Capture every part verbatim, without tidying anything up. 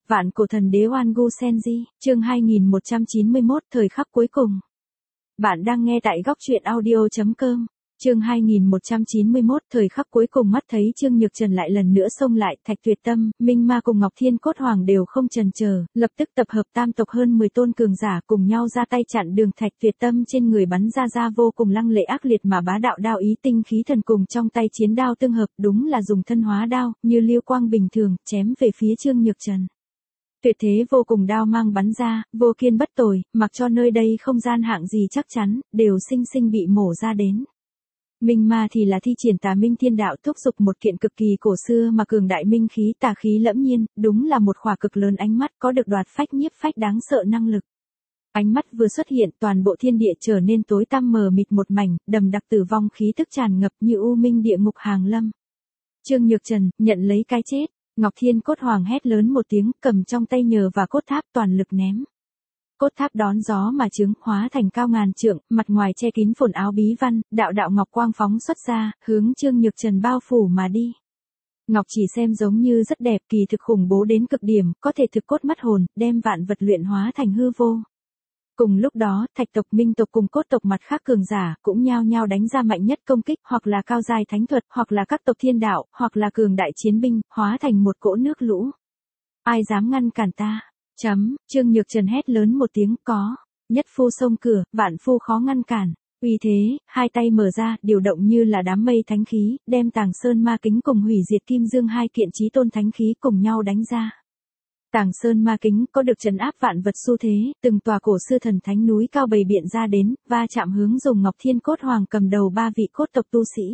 Vạn cổ thần đế Oan Gu Senji, chương hai nghìn một trăm chín mươi mốt, thời khắc cuối cùng. Bạn đang nghe tại góc truyện audio chấm com. Chương hai nghìn một trăm chín mươi mốt, thời khắc cuối cùng. Mắt thấy Trương Nhược Trần lại lần nữa xông lại, Thạch Tuyệt Tâm, Minh Ma cùng Ngọc Thiên Cốt Hoàng đều không chần chờ, lập tức tập hợp tam tộc hơn mười tôn cường giả cùng nhau ra tay chặn đường. Thạch Tuyệt Tâm trên người bắn ra ra vô cùng lăng lệ ác liệt mà bá đạo đao ý, tinh khí thần cùng trong tay chiến đao tương hợp, đúng là dùng thân hóa đao, như lưu quang bình thường, chém về phía Trương Nhược Trần. Tuyệt thế vô cùng đao mang bắn ra, vô kiên bất tồi, mặc cho nơi đây không gian hạng gì chắc chắn, đều sinh sinh bị mổ ra đến. Minh Ma thì là thi triển Tà Minh Thiên Đạo, thúc giục một kiện cực kỳ cổ xưa mà cường đại minh khí, tà khí lẫm nhiên, đúng là một khỏa cực lớn ánh mắt, có được đoạt phách nhiếp phách đáng sợ năng lực. Ánh mắt vừa xuất hiện, toàn bộ thiên địa trở nên tối tăm mờ mịt một mảnh, đầm đặc tử vong khí tức tràn ngập như u minh địa ngục hàng lâm. Trương Nhược Trần nhận lấy cái chết. Ngọc Thiên Cốt Hoàng hét lớn một tiếng, cầm trong tay nhờ và cốt tháp toàn lực ném. Cốt tháp đón gió mà trướng, hóa thành cao ngàn trượng, mặt ngoài che kín phồn áo bí văn, đạo đạo ngọc quang phóng xuất ra, hướng Trương Nhược Trần bao phủ mà đi. Ngọc chỉ xem giống như rất đẹp, kỳ thực khủng bố đến cực điểm, có thể thực cốt mắt hồn, đem vạn vật luyện hóa thành hư vô. Cùng lúc đó, Thạch tộc, Minh tộc cùng cốt tộc mặt khác cường giả cũng nhao nhao đánh ra mạnh nhất công kích, hoặc là cao giai thánh thuật, hoặc là các tộc thiên đạo, hoặc là cường đại chiến binh, hóa thành một cỗ nước lũ. Ai dám ngăn cản ta? Chấm, Trương Nhược Trần hét lớn một tiếng, có. Nhất phu xông cửa, vạn phu khó ngăn cản. Uy thế, hai tay mở ra, điều động như là đám mây thánh khí, đem Tàng Sơn Ma Kính cùng Hủy Diệt Kim Dương hai kiện chí tôn thánh khí cùng nhau đánh ra. Tàng Sơn Ma Kính có được trấn áp vạn vật xu thế, từng tòa cổ sư thần thánh núi cao bày biện ra đến, va chạm hướng dùng Ngọc Thiên Cốt Hoàng cầm đầu ba vị cốt tộc tu sĩ.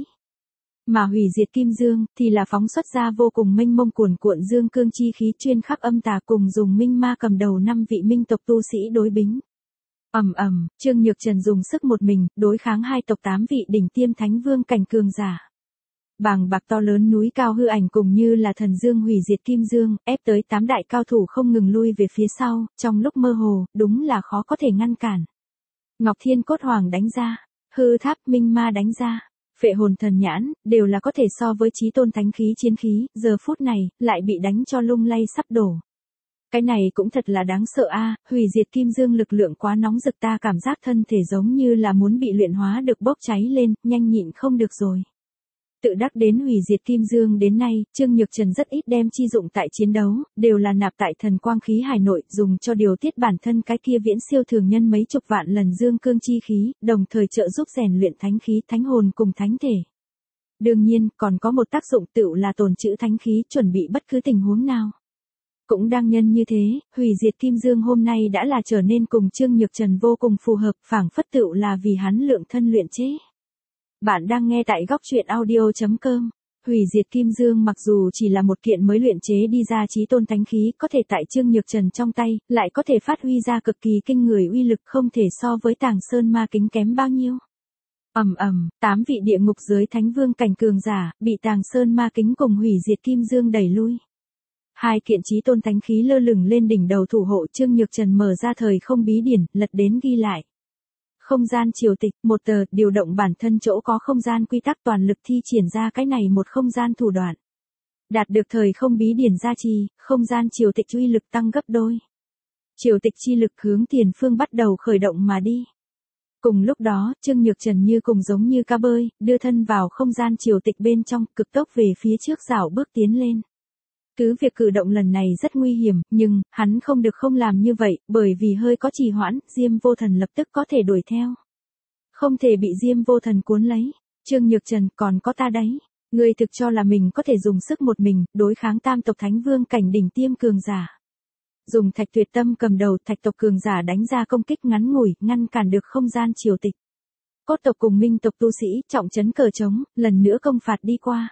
Mà Hủy Diệt Kim Dương thì là phóng xuất ra vô cùng mênh mông cuồn cuộn dương cương chi khí chuyên khắc âm tà, cùng dùng Minh Ma cầm đầu năm vị minh tộc tu sĩ đối bính. Ầm ầm, Trương Nhược Trần dùng sức một mình đối kháng hai tộc tám vị đỉnh tiêm thánh vương cảnh cường giả. Bàng bạc to lớn núi cao hư ảnh cùng như là thần dương hủy diệt kim dương, ép tới tám đại cao thủ không ngừng lui về phía sau, trong lúc mơ hồ, đúng là khó có thể ngăn cản. Ngọc Thiên Cốt Hoàng đánh ra, hư tháp, Minh Ma đánh ra, phệ hồn thần nhãn, đều là có thể so với chí tôn thánh khí chiến khí, giờ phút này, lại bị đánh cho lung lay sắp đổ. Cái này cũng thật là đáng sợ a, hủy diệt kim dương lực lượng quá nóng rực, ta cảm giác thân thể giống như là muốn bị luyện hóa được, bốc cháy lên, nhanh nhịn không được rồi. Tự đắc đến hủy diệt kim dương đến nay, Trương Nhược Trần rất ít đem chi dụng tại chiến đấu, đều là nạp tại thần quang khí hải nội, dùng cho điều tiết bản thân cái kia viễn siêu thường nhân mấy chục vạn lần dương cương chi khí, đồng thời trợ giúp rèn luyện thánh khí, thánh hồn cùng thánh thể. Đương nhiên, còn có một tác dụng tựu là tồn trữ thánh khí, chuẩn bị bất cứ tình huống nào. Cũng đang nhân như thế, hủy diệt kim dương hôm nay đã là trở nên cùng Trương Nhược Trần vô cùng phù hợp, phảng phất tựu là vì hắn lượng thân luyện chế. Bạn đang nghe tại góc truyện audio chấm com. Hủy diệt kim dương mặc dù chỉ là một kiện mới luyện chế đi ra chí tôn thánh khí, có thể tại Trương Nhược Trần trong tay, lại có thể phát huy ra cực kỳ kinh người uy lực, không thể so với Tàng Sơn Ma Kính kém bao nhiêu. Ầm ầm, tám vị địa ngục giới thánh vương cảnh cường giả, bị Tàng Sơn Ma Kính cùng hủy diệt kim dương đẩy lui. Hai kiện chí tôn thánh khí lơ lửng lên đỉnh đầu thủ hộ, Trương Nhược Trần mở ra thời không bí điển, lật đến ghi lại. Không gian triều tịch, một tờ, điều động bản thân chỗ có không gian quy tắc, toàn lực thi triển ra cái này một không gian thủ đoạn. Đạt được thời không bí điển gia trì, không gian triều tịch uy lực tăng gấp đôi. Triều tịch chi lực hướng tiền phương bắt đầu khởi động mà đi. Cùng lúc đó, Trương Nhược Trần như cùng giống như cá bơi, đưa thân vào không gian triều tịch bên trong, cực tốc về phía trước rảo bước tiến lên. Cứ việc cử động lần này rất nguy hiểm, nhưng, hắn không được không làm như vậy, bởi vì hơi có trì hoãn, Diêm Vô Thần lập tức có thể đuổi theo. Không thể bị Diêm Vô Thần cuốn lấy. Trương Nhược Trần, còn có ta đấy. Ngươi thực cho là mình có thể dùng sức một mình, đối kháng tam tộc thánh vương cảnh đỉnh tiêm cường giả. Dùng Thạch Tuyệt Tâm cầm đầu, Thạch tộc cường giả đánh ra công kích ngắn ngủi, ngăn cản được không gian triều tịch. Cốt tộc cùng Minh tộc tu sĩ, trọng trấn cờ trống, lần nữa công phạt đi qua.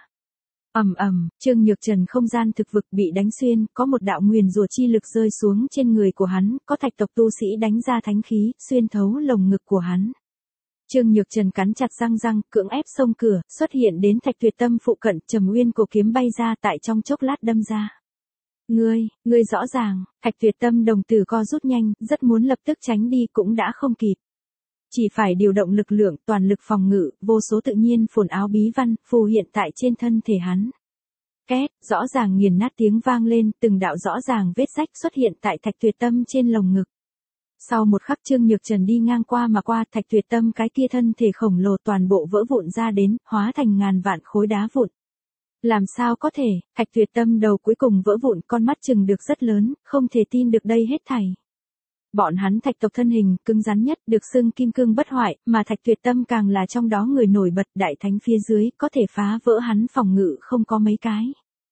Ầm ầm, Trương Nhược Trần không gian thực vực bị đánh xuyên, có một đạo nguyền rủa chi lực rơi xuống trên người của hắn, có thạch tộc tu sĩ đánh ra thánh khí, xuyên thấu lồng ngực của hắn. Trương Nhược Trần cắn chặt răng răng, cưỡng ép xông cửa, xuất hiện đến Thạch Tuyệt Tâm phụ cận, Trầm Uyên cổ kiếm bay ra, tại trong chốc lát đâm ra. Ngươi, ngươi rõ ràng, Thạch Tuyệt Tâm đồng tử co rút nhanh, rất muốn lập tức tránh đi cũng đã không kịp. Chỉ phải điều động lực lượng, toàn lực phòng ngự, vô số tự nhiên phồn áo bí văn, phù hiện tại trên thân thể hắn. Két, rõ ràng nghiền nát tiếng vang lên, từng đạo rõ ràng vết rách xuất hiện tại Thạch Tuyệt Tâm trên lồng ngực. Sau một khắc Trương Nhược Trần đi ngang qua mà qua, Thạch Tuyệt Tâm cái kia thân thể khổng lồ toàn bộ vỡ vụn ra đến, hóa thành ngàn vạn khối đá vụn. Làm sao có thể, Thạch Tuyệt Tâm đầu cuối cùng vỡ vụn, con mắt chừng được rất lớn, không thể tin được đây hết thảy. Bọn hắn Thạch tộc thân hình, cứng rắn nhất, được xưng kim cương bất hoại, mà Thạch Tuyệt Tâm càng là trong đó người nổi bật, đại thánh phía dưới, có thể phá vỡ hắn phòng ngự không có mấy cái.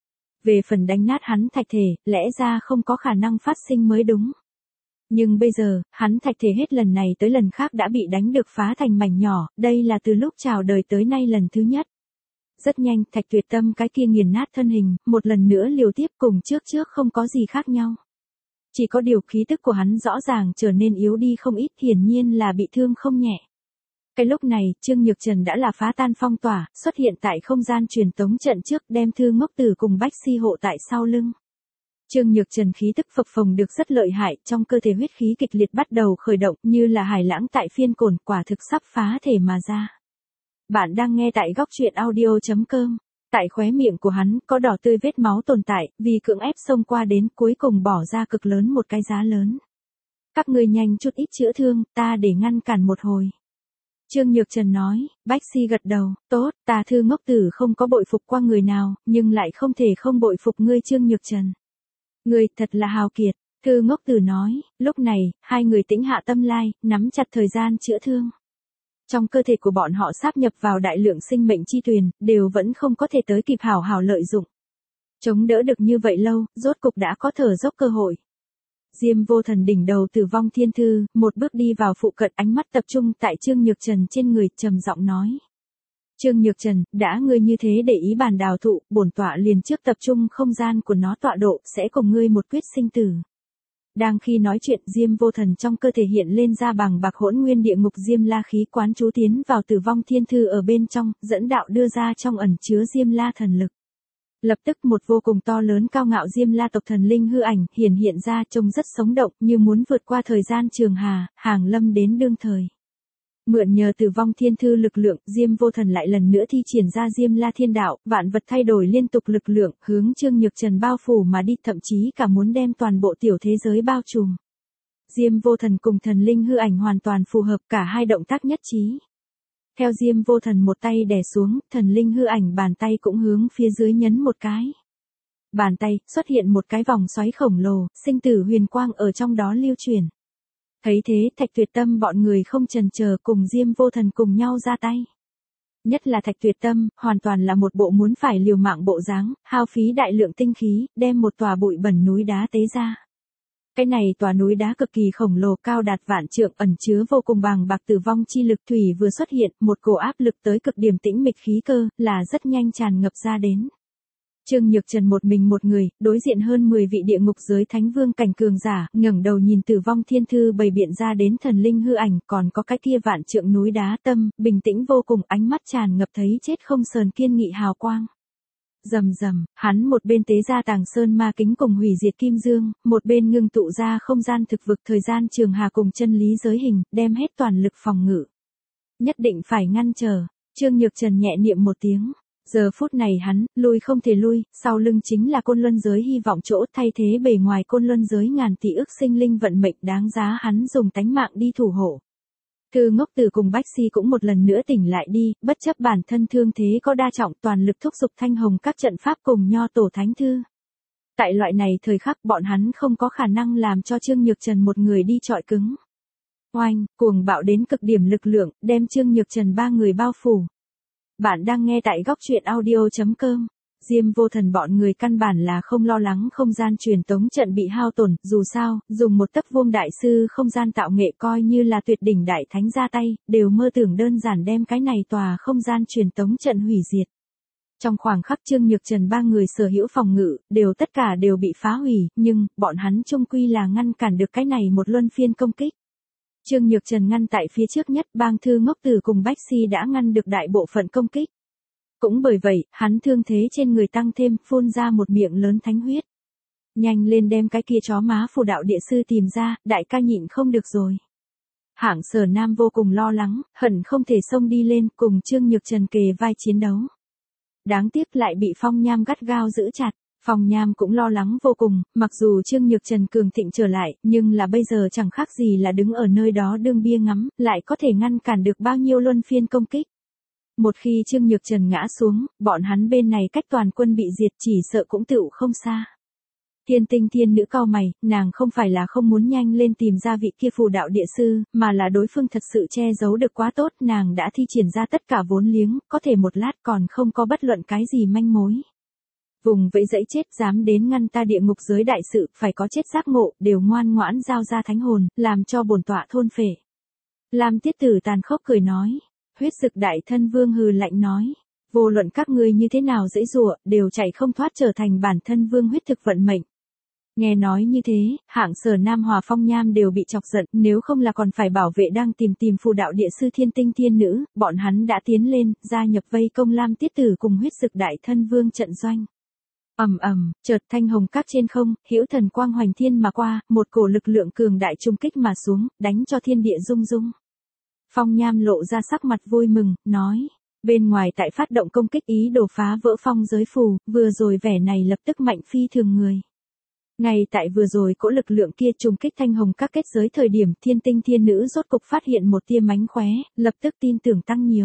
Về phần đánh nát hắn thạch thể, lẽ ra không có khả năng phát sinh mới đúng. Nhưng bây giờ, hắn thạch thể hết lần này tới lần khác đã bị đánh được phá thành mảnh nhỏ, đây là từ lúc chào đời tới nay lần thứ nhất. Rất nhanh, Thạch Tuyệt Tâm cái kia nghiền nát thân hình, một lần nữa liều tiếp cùng trước trước không có gì khác nhau. Chỉ có điều khí tức của hắn rõ ràng trở nên yếu đi không ít, hiển nhiên là bị thương không nhẹ. Cái lúc này, Trương Nhược Trần đã là phá tan phong tỏa, xuất hiện tại không gian truyền tống trận trước, đem Thư Ngốc Tử cùng Bách Si hộ tại sau lưng. Trương Nhược Trần khí tức phập phồng được rất lợi hại, trong cơ thể huyết khí kịch liệt bắt đầu khởi động, như là hải lãng tại phiên cồn, quả thực sắp phá thể mà ra. Bạn đang nghe tại góc truyện audio chấm com. Tại khóe miệng của hắn có đỏ tươi vết máu tồn tại, vì cưỡng ép xông qua đến cuối cùng bỏ ra cực lớn một cái giá lớn. Các ngươi nhanh chút ít chữa thương, ta để ngăn cản một hồi. Trương Nhược Trần nói, Bách Si gật đầu, tốt, ta Thư Ngốc Tử không có bội phục qua người nào, nhưng lại không thể không bội phục ngươi Trương Nhược Trần. Ngươi thật là hào kiệt, Thư Ngốc Tử nói, lúc này, hai người tĩnh hạ tâm lai, nắm chặt thời gian chữa thương. Trong cơ thể của bọn họ sáp nhập vào đại lượng sinh mệnh chi tuyền, đều vẫn không có thể tới kịp hảo hảo lợi dụng. Chống đỡ được như vậy lâu, rốt cục đã có thở dốc cơ hội. Diêm Vô Thần đỉnh đầu Tử Vong Thiên Thư, một bước đi vào phụ cận, ánh mắt tập trung tại Trương Nhược Trần trên người, trầm giọng nói. Trương Nhược Trần, đã ngươi như thế để ý bản đào thụ, bổn tọa liền trước tập trung không gian của nó tọa độ, sẽ cùng ngươi một quyết sinh tử. Đang khi nói chuyện, Diêm Vô Thần trong cơ thể hiện lên ra bằng bạc hỗn nguyên địa ngục Diêm La khí quán chú tiến vào Tử Vong Thiên Thư ở bên trong, dẫn đạo đưa ra trong ẩn chứa Diêm La thần lực. Lập tức một vô cùng to lớn cao ngạo Diêm La tộc thần linh hư ảnh hiển hiện ra, trông rất sống động, như muốn vượt qua thời gian trường hà, hàng lâm đến đương thời. Mượn nhờ Tử Vong Thiên Thư lực lượng, Diêm Vô Thần lại lần nữa thi triển ra Diêm La Thiên Đạo, vạn vật thay đổi liên tục lực lượng, hướng Trương Nhược Trần bao phủ mà đi, thậm chí cả muốn đem toàn bộ tiểu thế giới bao trùm. Diêm Vô Thần cùng thần linh hư ảnh hoàn toàn phù hợp, cả hai động tác nhất trí. Theo Diêm Vô Thần một tay đè xuống, thần linh hư ảnh bàn tay cũng hướng phía dưới nhấn một cái. Bàn tay, xuất hiện một cái vòng xoáy khổng lồ, sinh tử huyền quang ở trong đó lưu truyền. Thấy thế, Thạch Tuyệt Tâm bọn người không chần chờ cùng Diêm Vô Thần cùng nhau ra tay. Nhất là Thạch Tuyệt Tâm, hoàn toàn là một bộ muốn phải liều mạng bộ dáng, hao phí đại lượng tinh khí, đem một tòa bụi bẩn núi đá tế ra. Cái này tòa núi đá cực kỳ khổng lồ, cao đạt vạn trượng, ẩn chứa vô cùng bàng bạc tử vong chi lực, thủy vừa xuất hiện, một cổ áp lực tới cực điểm tĩnh mịch khí cơ, là rất nhanh tràn ngập ra đến. Trương Nhược Trần một mình một người, đối diện hơn mười vị địa ngục giới thánh vương cảnh cường giả, ngẩng đầu nhìn Tử Vong Thiên Thư bày biện ra đến thần linh hư ảnh, còn có cái kia vạn trượng núi đá, tâm bình tĩnh vô cùng, ánh mắt tràn ngập thấy chết không sờn kiên nghị hào quang. Rầm rầm, hắn một bên tế ra Tàng Sơn Ma Kính cùng hủy diệt kim dương, một bên ngưng tụ ra không gian thực vực thời gian trường hà cùng chân lý giới hình, đem hết toàn lực phòng ngự. Nhất định phải ngăn trở, Trương Nhược Trần nhẹ niệm một tiếng. Giờ phút này hắn, lui không thể lui, sau lưng chính là côn luân giới hy vọng chỗ, thay thế bề ngoài côn luân giới ngàn tỷ ức sinh linh vận mệnh đáng giá hắn dùng tánh mạng đi thủ hộ. Thư Ngốc Tử cùng Bách Si cũng một lần nữa tỉnh lại đi, bất chấp bản thân thương thế có đa trọng, toàn lực thúc giục thanh hồng các trận pháp cùng nho tổ thánh thư. Tại loại này thời khắc, bọn hắn không có khả năng làm cho Trương Nhược Trần một người đi trọi cứng. Oanh, cuồng bạo đến cực điểm lực lượng, đem Trương Nhược Trần ba người bao phủ. Bạn đang nghe tại góc truyện audio chấm com. Diêm Vô Thần bọn người căn bản là không lo lắng không gian truyền tống trận bị hao tổn, dù sao, dùng một tấc vuông đại sư không gian tạo nghệ coi như là tuyệt đỉnh đại thánh ra tay, đều mơ tưởng đơn giản đem cái này tòa không gian truyền tống trận hủy diệt. Trong khoảng khắc Trương Nhược Trần ba người sở hữu phòng ngự, đều tất cả đều bị phá hủy, nhưng, bọn hắn chung quy là ngăn cản được cái này một luân phiên công kích. Trương Nhược Trần ngăn tại phía trước nhất, Bang Thư Ngốc Tử cùng Bách Si đã ngăn được đại bộ phận công kích. Cũng bởi vậy, hắn thương thế trên người tăng thêm, phun ra một miệng lớn thánh huyết. Nhanh lên đem cái kia chó má phù đạo địa sư tìm ra, đại ca nhịn không được rồi. Hạng Sở Nam vô cùng lo lắng, hận không thể xông đi lên cùng Trương Nhược Trần kề vai chiến đấu. Đáng tiếc lại bị Phong Nham gắt gao giữ chặt. Phong Nham cũng lo lắng vô cùng, mặc dù Trương Nhược Trần cường thịnh trở lại, nhưng là bây giờ chẳng khác gì là đứng ở nơi đó đương bia ngắm, lại có thể ngăn cản được bao nhiêu luân phiên công kích. Một khi Trương Nhược Trần ngã xuống, bọn hắn bên này cách toàn quân bị diệt chỉ sợ cũng tựu không xa. Thiên Tinh Thiên Nữ cau mày, nàng không phải là không muốn nhanh lên tìm ra vị kia phù đạo địa sư, mà là đối phương thật sự che giấu được quá tốt, nàng đã thi triển ra tất cả vốn liếng, có thể một lát còn không có bất luận cái gì manh mối. Vùng vẫy dẫy chết dám đến ngăn ta địa ngục giới đại sự, phải có chết giác ngộ, đều ngoan ngoãn giao ra thánh hồn, làm cho bổn tọa thôn phệ. Lam Tiết Tử tàn khốc cười nói, huyết dực đại thân vương hừ lạnh nói, vô luận các ngươi như thế nào dễ dụa, đều chạy không thoát trở thành bản thân vương huyết thực vận mệnh. Nghe nói như thế, hạng Sở Nam Hòa Phong Nham đều bị chọc giận, nếu không là còn phải bảo vệ đang tìm tìm phù đạo địa sư Thiên Tinh Thiên Nữ, bọn hắn đã tiến lên, gia nhập vây công Lam Tiết Tử cùng huyết dực đại thân vương trận doanh. Ầm ầm, chợt thanh hồng các trên không, hữu thần quang hoành thiên mà qua, một cổ lực lượng cường đại trung kích mà xuống, đánh cho thiên địa rung rung. Phong Nham lộ ra sắc mặt vui mừng, nói, bên ngoài tại phát động công kích ý đồ phá vỡ phong giới phù, vừa rồi vẻ này lập tức mạnh phi thường người. Ngay tại vừa rồi cỗ lực lượng kia trùng kích thanh hồng các kết giới thời điểm Thiên Tinh Thiên Nữ rốt cục phát hiện một tia mánh khóe, lập tức tin tưởng tăng nhiều.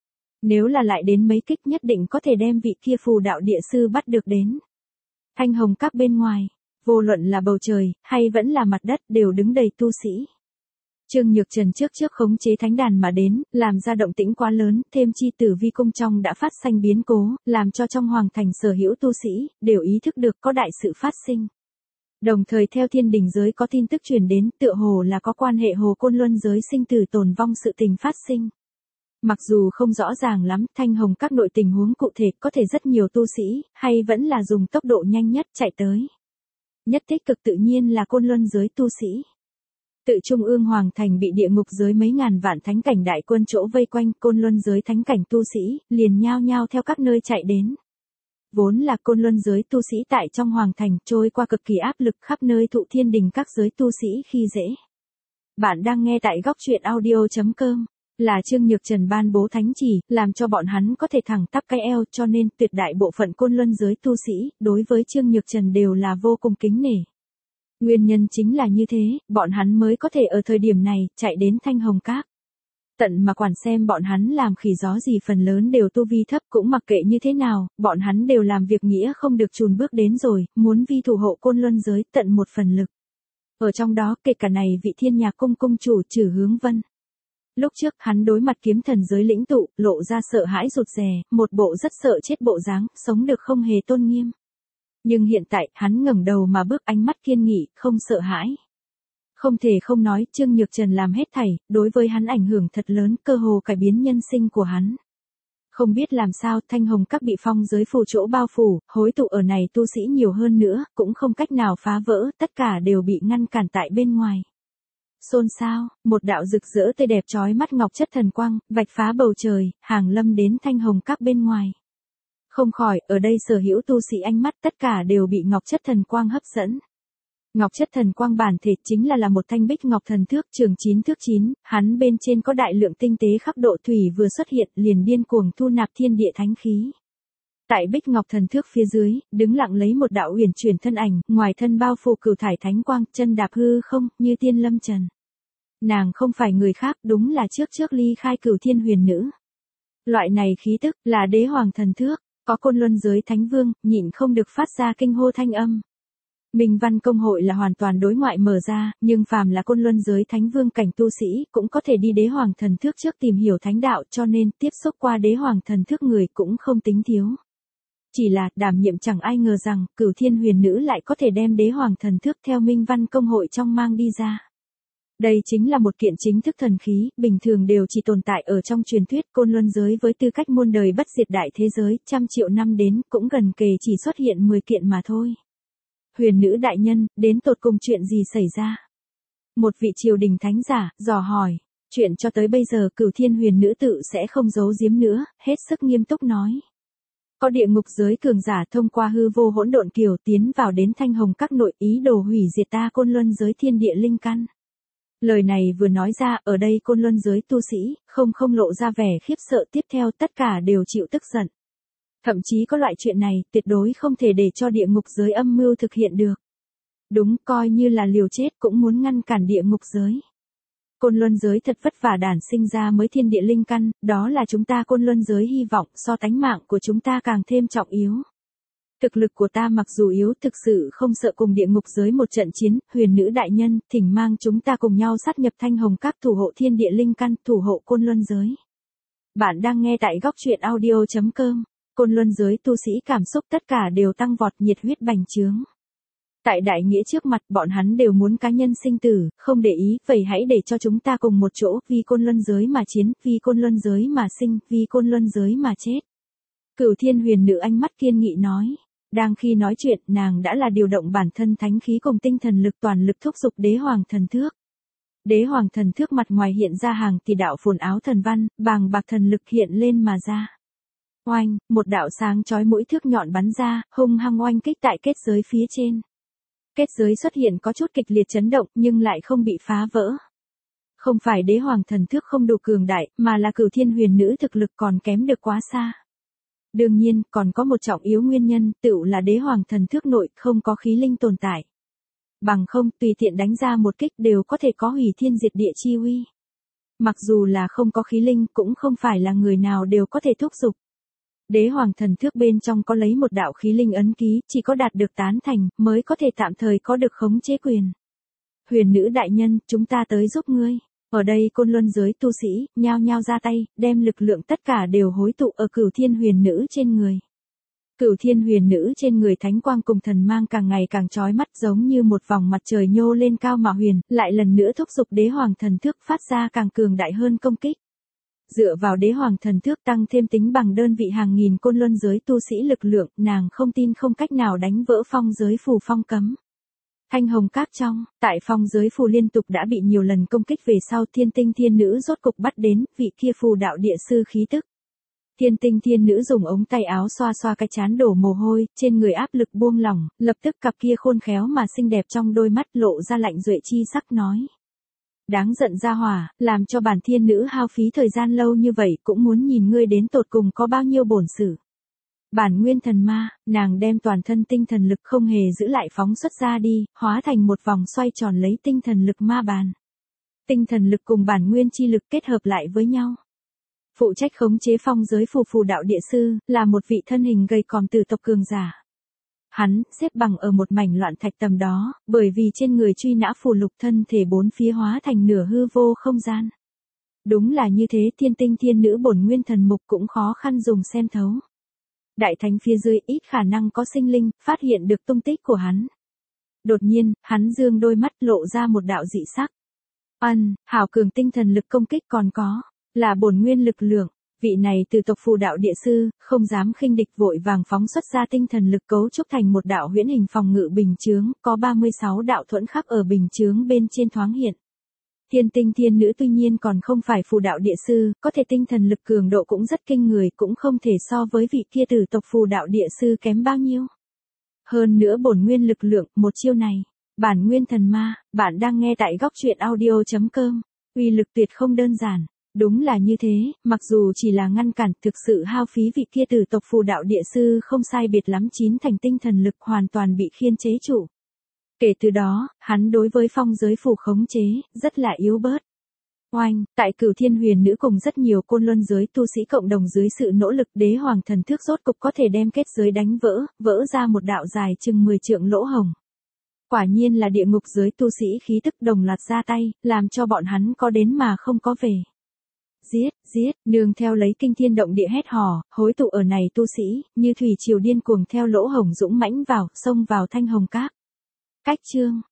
Nếu là lại đến mấy kích nhất định có thể đem vị kia phù đạo địa sư bắt được đến. Thanh hồng các bên ngoài, vô luận là bầu trời, hay vẫn là mặt đất đều đứng đầy tu sĩ. Trương Nhược Trần trước trước khống chế thánh đàn mà đến, làm ra động tĩnh quá lớn, thêm chi tử vi cung trong đã phát sinh biến cố, làm cho trong hoàng thành sở hữu tu sĩ, đều ý thức được có đại sự phát sinh. Đồng thời theo thiên đình giới có tin tức truyền đến tựa hồ là có quan hệ hồ côn luân giới sinh tử tồn vong sự tình phát sinh. Mặc dù không rõ ràng lắm, thanh hồng các nội tình huống cụ thể có thể rất nhiều tu sĩ, hay vẫn là dùng tốc độ nhanh nhất chạy tới. Nhất tích cực tự nhiên là côn luân giới tu sĩ. Tự trung ương hoàng thành bị địa ngục giới mấy ngàn vạn thánh cảnh đại quân chỗ vây quanh, côn luân giới thánh cảnh tu sĩ, liền nhao nhao theo các nơi chạy đến. Vốn là côn luân giới tu sĩ tại trong hoàng thành trôi qua cực kỳ áp lực khắp nơi thụ thiên đình các giới tu sĩ khi dễ. Bạn đang nghe tại góc truyện audio chấm com. Là Trương Nhược Trần ban bố thánh chỉ, làm cho bọn hắn có thể thẳng tắp cái eo, cho nên tuyệt đại bộ phận côn luân giới tu sĩ, đối với Trương Nhược Trần đều là vô cùng kính nể. Nguyên nhân chính là như thế, bọn hắn mới có thể ở thời điểm này, chạy đến thanh hồng các. Tận mà quản xem bọn hắn làm khỉ gió gì phần lớn đều tu vi thấp cũng mặc kệ như thế nào, bọn hắn đều làm việc nghĩa không được chùn bước đến rồi, muốn vi thủ hộ côn luân giới tận một phần lực. Ở trong đó kể cả này vị thiên nhạc cung cung chủ Trử Hướng Vân. Lúc trước hắn đối mặt kiếm thần giới lĩnh tụ, lộ ra sợ hãi rụt rè, một bộ rất sợ chết bộ dáng, sống được không hề tôn nghiêm. Nhưng hiện tại, hắn ngẩng đầu mà bước ánh mắt kiên nghị, không sợ hãi. Không thể không nói, Trương Nhược Trần làm hết thảy, đối với hắn ảnh hưởng thật lớn, cơ hồ cải biến nhân sinh của hắn. Không biết làm sao, thanh hồng các bị phong giới phù chỗ bao phủ, hối tụ ở này tu sĩ nhiều hơn nữa, cũng không cách nào phá vỡ, tất cả đều bị ngăn cản tại bên ngoài. Xôn xao, một đạo rực rỡ tươi đẹp chói mắt ngọc chất thần quang, vạch phá bầu trời, hàng lâm đến thanh hồng các bên ngoài. Không khỏi, ở đây sở hữu tu sĩ ánh mắt tất cả đều bị ngọc chất thần quang hấp dẫn. Ngọc chất thần quang bản thể chính là là một thanh bích ngọc thần thước trường chín thước chín, hắn bên trên có đại lượng tinh tế khắc độ thủy vừa xuất hiện liền điên cuồng thu nạp thiên địa thánh khí. Tại bích ngọc thần thước phía dưới, đứng lặng lấy một đạo uyển chuyển thân ảnh, ngoài thân bao phủ cửu thải thánh quang, chân đạp hư không, như tiên lâm trần. Nàng không phải người khác, đúng là trước trước ly khai cửu thiên huyền nữ. Loại này khí tức, là đế hoàng thần thước, có côn luân giới thánh vương, nhịn không được phát ra kinh hô thanh âm. Minh Văn Công hội là hoàn toàn đối ngoại mở ra, nhưng phàm là côn luân giới thánh vương cảnh tu sĩ, cũng có thể đi đế hoàng thần thước trước tìm hiểu thánh đạo cho nên tiếp xúc qua đế hoàng thần thước người cũng không tính thiếu. Chỉ là, đảm nhiệm chẳng ai ngờ rằng, cửu thiên huyền nữ lại có thể đem đế hoàng thần thước theo Minh Văn Công hội trong mang đi ra. Đây chính là một kiện chính thức thần khí, bình thường đều chỉ tồn tại ở trong truyền thuyết côn luân giới với tư cách muôn đời bất diệt đại thế giới, trăm triệu năm đến, cũng gần kề chỉ xuất hiện mười kiện mà thôi. Huyền nữ đại nhân, đến tột cùng chuyện gì xảy ra? Một vị triều đình thánh giả, dò hỏi, chuyện cho tới bây giờ cửu thiên huyền nữ tự sẽ không giấu giếm nữa, hết sức nghiêm túc nói. Có địa ngục giới cường giả thông qua hư vô hỗn độn kiều tiến vào đến thanh hồng các nội ý đồ hủy diệt ta côn luân giới thiên địa linh căn. Lời này vừa nói ra, ở đây côn luân giới tu sĩ, không không lộ ra vẻ khiếp sợ tiếp theo tất cả đều chịu tức giận. Thậm chí có loại chuyện này, tuyệt đối không thể để cho địa ngục giới âm mưu thực hiện được. Đúng, coi như là liều chết cũng muốn ngăn cản địa ngục giới. Côn Luân giới thật vất vả đản sinh ra mới thiên địa linh căn, đó là chúng ta Côn Luân giới hy vọng, so tánh mạng của chúng ta càng thêm trọng yếu. Thực lực của ta mặc dù yếu, thực sự không sợ cùng địa ngục giới một trận chiến, huyền nữ đại nhân, thỉnh mang chúng ta cùng nhau sát nhập Thanh Hồng Các, thủ hộ thiên địa linh căn, thủ hộ Côn Luân giới. Bạn đang nghe tại góc truyện audio chấm com. Côn Luân giới tu sĩ cảm xúc tất cả đều tăng vọt, nhiệt huyết bành trướng. Tại đại nghĩa trước mặt, bọn hắn đều muốn cá nhân sinh tử, không để ý, vậy hãy để cho chúng ta cùng một chỗ, vì Côn Luân giới mà chiến, vì Côn Luân giới mà sinh, vì Côn Luân giới mà chết. Cửu Thiên huyền nữ ánh mắt kiên nghị nói. Đang khi nói chuyện, nàng đã là điều động bản thân thánh khí cùng tinh thần lực toàn lực thúc giục đế hoàng thần thước. Đế hoàng thần thước mặt ngoài hiện ra hàng tỷ đạo phồn áo thần văn, bàng bạc thần lực hiện lên mà ra. Oanh, một đạo sáng chói mũi thước nhọn bắn ra, hung hăng oanh kích tại kết giới phía trên. Kết giới xuất hiện có chút kịch liệt chấn động nhưng lại không bị phá vỡ. Không phải đế hoàng thần thước không đủ cường đại, mà là Cửu Thiên huyền nữ thực lực còn kém được quá xa. Đương nhiên, còn có một trọng yếu nguyên nhân, tựu là đế hoàng thần thước nội không có khí linh tồn tại. Bằng không, tùy tiện đánh ra một kích đều có thể có hủy thiên diệt địa chi uy. Mặc dù là không có khí linh, cũng không phải là người nào đều có thể thúc giục. Đế hoàng thần thước bên trong có lấy một đạo khí linh ấn ký, chỉ có đạt được tán thành, mới có thể tạm thời có được khống chế quyền. Huyền nữ đại nhân, chúng ta tới giúp ngươi. Ở đây Côn Luân giới tu sĩ, nhao nhao ra tay, đem lực lượng tất cả đều hối tụ ở Cửu Thiên huyền nữ trên người. Cửu Thiên huyền nữ trên người thánh quang cùng thần mang càng ngày càng chói mắt, giống như một vòng mặt trời nhô lên cao mà huyền, lại lần nữa thúc giục đế hoàng thần thước phát ra càng cường đại hơn công kích. Dựa vào đế hoàng thần thước tăng thêm tính bằng đơn vị hàng nghìn Côn Luân giới tu sĩ lực lượng, nàng không tin không cách nào đánh vỡ phong giới phù phong cấm. Thanh Hồng Các trong, tại phong giới phù liên tục đã bị nhiều lần công kích về sau, Thiên Tinh Thiên Nữ rốt cục bắt đến, vị kia phù đạo địa sư khí tức. Thiên Tinh Thiên Nữ dùng ống tay áo xoa xoa cái trán đổ mồ hôi, trên người áp lực buông lỏng, lập tức cặp kia khôn khéo mà xinh đẹp trong đôi mắt lộ ra lạnh duệ chi sắc nói. Đáng giận ra hỏa, làm cho bản thiên nữ hao phí thời gian lâu như vậy cũng muốn nhìn ngươi đến tột cùng có bao nhiêu bổn sự. Bản nguyên thần ma, nàng đem toàn thân tinh thần lực không hề giữ lại phóng xuất ra đi, hóa thành một vòng xoay tròn lấy tinh thần lực ma bàn. Tinh thần lực cùng bản nguyên chi lực kết hợp lại với nhau. Phụ trách khống chế phong giới phù phù đạo địa sư, là một vị thân hình gầy còm tử tộc cường giả. Hắn, xếp bằng ở một mảnh loạn thạch tầm đó, bởi vì trên người truy nã phù lục thân thể bốn phía hóa thành nửa hư vô không gian. Đúng là như thế, Thiên Tinh Thiên Nữ bổn nguyên thần mục cũng khó khăn dùng xem thấu. Đại thánh phía dưới ít khả năng có sinh linh, phát hiện được tung tích của hắn. Đột nhiên, hắn dương đôi mắt lộ ra một đạo dị sắc. Ân, hảo cường tinh thần lực công kích còn có, là bổn nguyên lực lượng. Vị này từ tộc phù đạo địa sư, không dám khinh địch vội vàng phóng xuất ra tinh thần lực cấu trúc thành một đạo huyễn hình phòng ngự bình chướng, có ba mươi sáu đạo thuẫn khắc ở bình chướng bên trên thoáng hiện. Thiên Tinh Thiên Nữ tuy nhiên còn không phải phù đạo địa sư, có thể tinh thần lực cường độ cũng rất kinh người, cũng không thể so với vị kia từ tộc phù đạo địa sư kém bao nhiêu. Hơn nữa bổn nguyên lực lượng, một chiêu này, bản nguyên thần ma, bạn đang nghe tại góc truyện audio chấm com, uy lực tuyệt không đơn giản. Đúng là như thế, mặc dù chỉ là ngăn cản, thực sự hao phí vị kia từ tộc phù đạo địa sư không sai biệt lắm chín thành tinh thần lực hoàn toàn bị khiên chế trụ. Kể từ đó, hắn đối với phong giới phù khống chế, rất là yếu bớt. Oanh, tại Cửu Thiên huyền nữ cùng rất nhiều Côn Luân giới tu sĩ cộng đồng dưới sự nỗ lực, đế hoàng thần thước rốt cục có thể đem kết giới đánh vỡ, vỡ ra một đạo dài chừng mười trượng lỗ hồng. Quả nhiên là địa ngục giới tu sĩ khí tức đồng loạt ra tay, làm cho bọn hắn có đến mà không có về. Giết, giết, nương theo lấy kinh thiên động địa hét hò, hối tụ ở này tu sĩ, như thủy triều điên cuồng theo lỗ hồng dũng mãnh vào, xông vào Thanh Hồng Các. Cách chương,